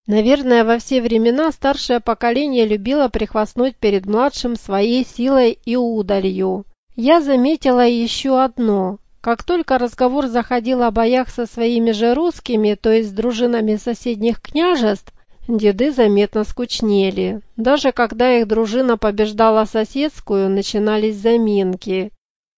Наверное, во все времена старшее поколение любило прихвастнуть перед младшим своей силой и удалью. Я заметила еще одно. Как только разговор заходил о боях со своими же русскими, то есть с дружинами соседних княжеств, деды заметно скучнели. Даже когда их дружина побеждала соседскую, начинались заминки.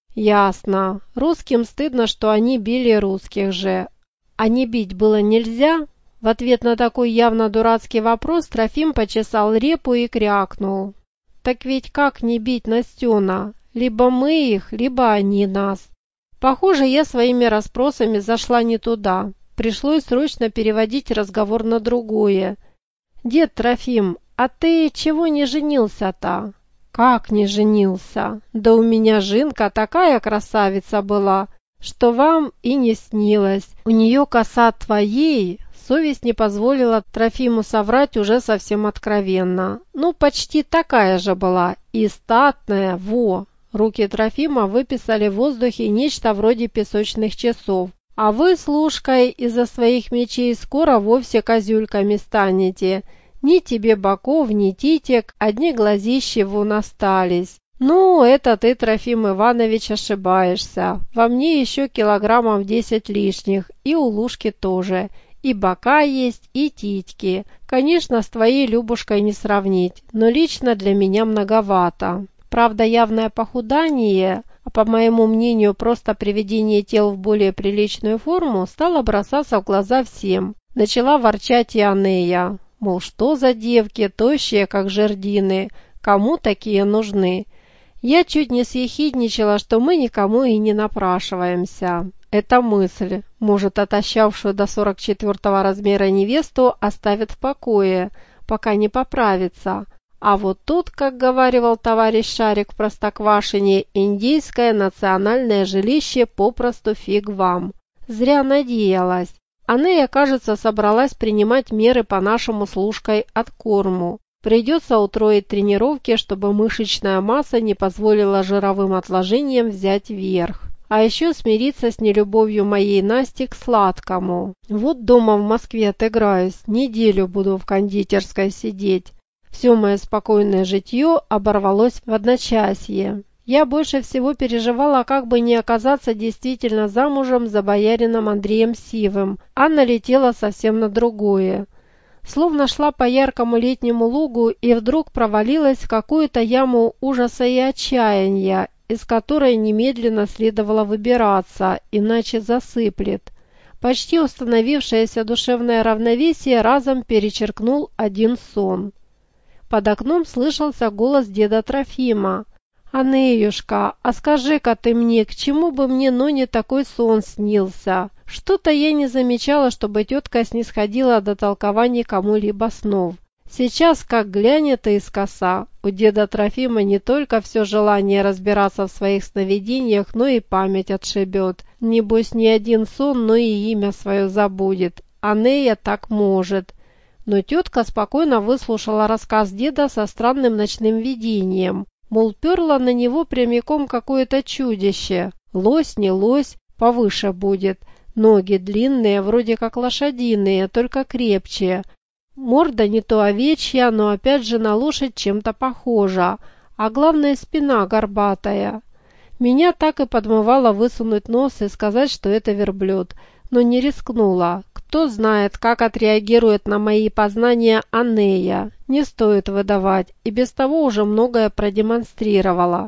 Ясно. Русским стыдно, что они били русских же. А не бить было нельзя? В ответ на такой явно дурацкий вопрос Трофим почесал репу и крякнул. Так ведь как не бить Настена? Либо мы их, либо они нас. Похоже, я своими расспросами зашла не туда. Пришлось срочно переводить разговор на другое. «Дед Трофим, а ты чего не женился-то?» «Как не женился? Да у меня жинка такая красавица была, что вам и не снилось. У нее коса твоей». Совесть не позволила Трофиму соврать уже совсем откровенно. Ну, почти такая же была. И статная, во! Руки Трофима выписали в воздухе нечто вроде песочных часов. А вы с Лушкой из-за своих мечей скоро вовсе козюльками станете. Ни тебе боков, ни титек, одни глазищи вон остались. Ну, это ты, Трофим Иванович, ошибаешься. Во мне еще килограммов 10 лишних, и у Лушки тоже. И бока есть, и титьки. Конечно, с твоей Любушкой не сравнить, но лично для меня многовато. Правда, явное похудание, а по моему мнению, просто приведение тел в более приличную форму, стало бросаться в глаза всем. Начала ворчать и Анея, мол, что за девки, тощие, как жердины, кому такие нужны? Я чуть не съехидничала, что мы никому и не напрашиваемся. Эта мысль, может, отощавшую до 44-го размера невесту, оставит в покое, пока не поправится. А вот тут, как говаривал товарищ Шарик в Простоквашине, индийское национальное жилище попросту фиг вам. Зря надеялась. Анея, кажется, собралась принимать меры по нашему с Лушкой откорму. Придется утроить тренировки, чтобы мышечная масса не позволила жировым отложениям взять верх. А еще смириться с нелюбовью моей Насти к сладкому. Вот дома в Москве отыграюсь, неделю буду в кондитерской сидеть. Все мое спокойное житье оборвалось в одночасье. Я больше всего переживала, как бы не оказаться действительно замужем за боярином Андреем Сивым, а налетела совсем на другое. Словно шла по яркому летнему лугу и вдруг провалилась в какую-то яму ужаса и отчаяния, из которой немедленно следовало выбираться, иначе засыплет. Почти установившееся душевное равновесие разом перечеркнул один сон. Под окном слышался голос деда Трофима. «Анеюшка, а скажи-ка ты мне, к чему бы мне Ноне такой сон снился? Что-то я не замечала, чтобы тетка снисходила до толкований кому-либо снов. Сейчас, как глянет искоса, у деда Трофима не только все желание разбираться в своих сновидениях, но и память отшибет. Небось, не один сон, но и имя свое забудет. Анея так может». Но тетка спокойно выслушала рассказ деда со странным ночным видением. Мол, перло на него прямиком какое-то чудище. Лось не лось, повыше будет. Ноги длинные, вроде как лошадиные, только крепче. Морда не то овечья, но опять же на лошадь чем-то похожа. А главное, спина горбатая. Меня так и подмывало высунуть нос и сказать, что это верблюд. Но не рискнула. Кто знает, как отреагирует на мои познания Анея. Не стоит выдавать, и без того уже многое продемонстрировала.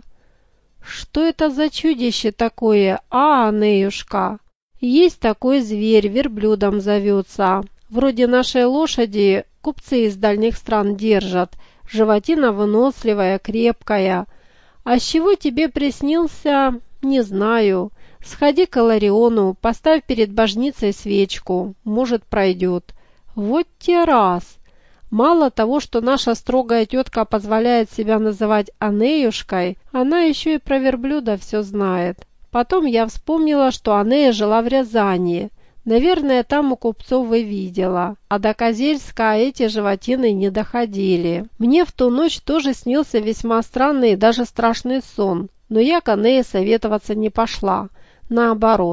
Что это за чудище такое, Анеюшка? Есть такой зверь, верблюдом зовется. Вроде нашей лошади купцы из дальних стран держат. Животина выносливая, крепкая. А с чего тебе приснился, не знаю. Сходи к Илариону, поставь перед божницей свечку, может, пройдет. Вот те раз. Мало того, что наша строгая тетка позволяет себя называть Анеюшкой, она еще и про верблюда все знает. Потом я вспомнила, что Анея жила в Рязани. Наверное, там у купцов и видела. А до Козельска эти животины не доходили. Мне в ту ночь тоже снился весьма странный и даже страшный сон, но я к Анее советоваться не пошла. Наоборот,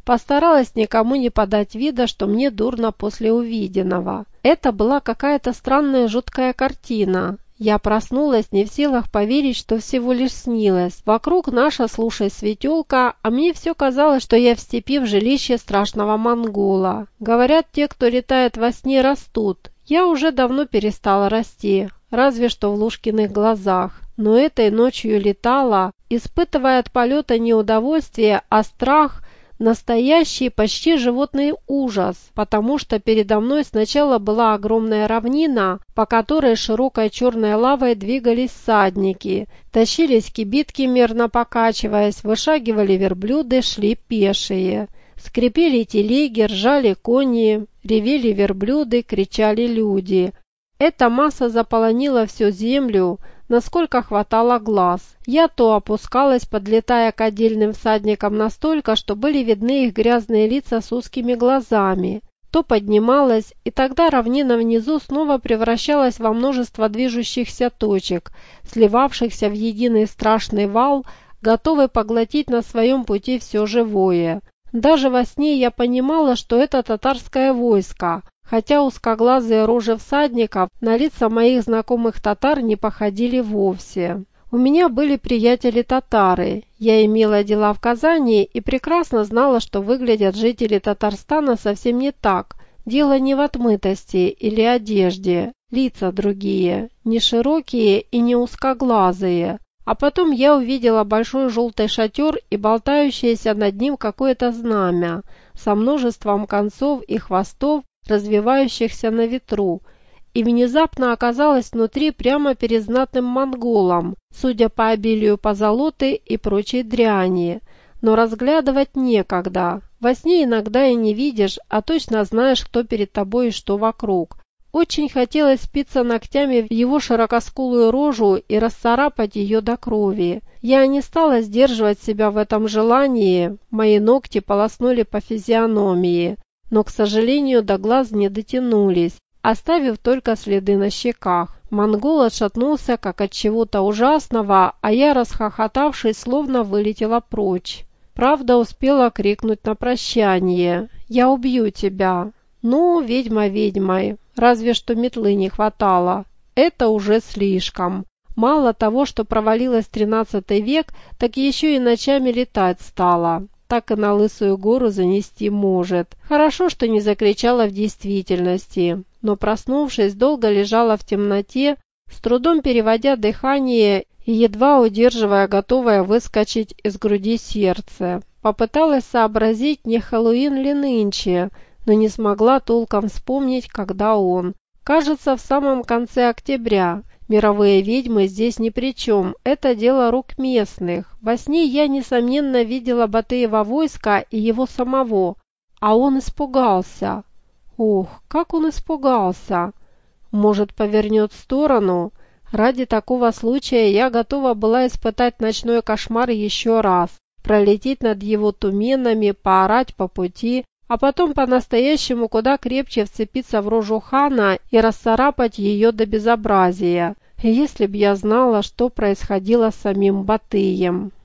Постаралась никому не подать вида, что мне дурно после увиденного. Это была какая-то странная жуткая картина. Я проснулась, не в силах поверить, что всего лишь снилось. Вокруг наша, слушай, светелка, а мне все казалось, что я в степи в жилище страшного монгола. Говорят, те, кто летает во сне, растут. Я уже давно перестала расти, разве что в Лушкиных глазах. Но этой ночью летала, испытывая от полета не удовольствие, а страх, настоящий, почти животный ужас, потому что передо мной сначала была огромная равнина, по которой широкой черной лавой двигались всадники, тащились кибитки, мерно покачиваясь, вышагивали верблюды, шли пешие. Скрипели телеги, ржали кони, ревели верблюды, кричали люди. Эта масса заполонила всю землю, насколько хватало глаз. Я то опускалась, подлетая к отдельным всадникам настолько, что были видны их грязные лица с узкими глазами, то поднималась, и тогда равнина внизу снова превращалась во множество движущихся точек, сливавшихся в единый страшный вал, готовый поглотить на своем пути все живое. Даже во сне я понимала, что это татарское войско, хотя узкоглазые рожи всадников на лица моих знакомых татар не походили вовсе. У меня были приятели-татары, я имела дела в Казани и прекрасно знала, что выглядят жители Татарстана совсем не так. Дело не в отмытости или одежде, лица другие, не широкие и не узкоглазые. А потом я увидела большой желтый шатер и болтающееся над ним какое-то знамя со множеством концов и хвостов, развивающихся на ветру, и внезапно оказалась внутри прямо перед знатным монголом, судя по обилию позолоты и прочей дряни. Но разглядывать некогда. Во сне иногда и не видишь, а точно знаешь, кто перед тобой и что вокруг. Очень хотелось впиться ногтями в его широкоскулую рожу и расцарапать ее до крови. Я не стала сдерживать себя в этом желании, мои ногти полоснули по физиономии, но, к сожалению, до глаз не дотянулись, оставив только следы на щеках. Монгол отшатнулся, как от чего-то ужасного, а я, расхохотавшись, словно вылетела прочь. Правда, успела крикнуть на прощание: «Я убью тебя!» Ну, ведьма ведьмой, разве что метлы не хватало. Это уже слишком. Мало того, что провалилась 13 век, так еще и ночами летать стала. Так и на Лысую гору занести может. Хорошо, что не закричала в действительности, но, проснувшись, долго лежала в темноте, с трудом переводя дыхание и едва удерживая готовое выскочить из груди сердце. Попыталась сообразить, не Хэллоуин ли нынче, но не смогла толком вспомнить, когда он. Кажется, в самом конце октября. Мировые ведьмы здесь ни при чем, это дело рук местных. Во сне я, несомненно, видела Батыева войска и его самого, а он испугался. Ох, как он испугался! Может, повернет в сторону? Ради такого случая я готова была испытать ночной кошмар еще раз, пролететь над его туменами, поорать по пути, а потом по-настоящему куда крепче вцепиться в рожу хана и расцарапать ее до безобразия. Если б я знала, что происходило с самим Батыем.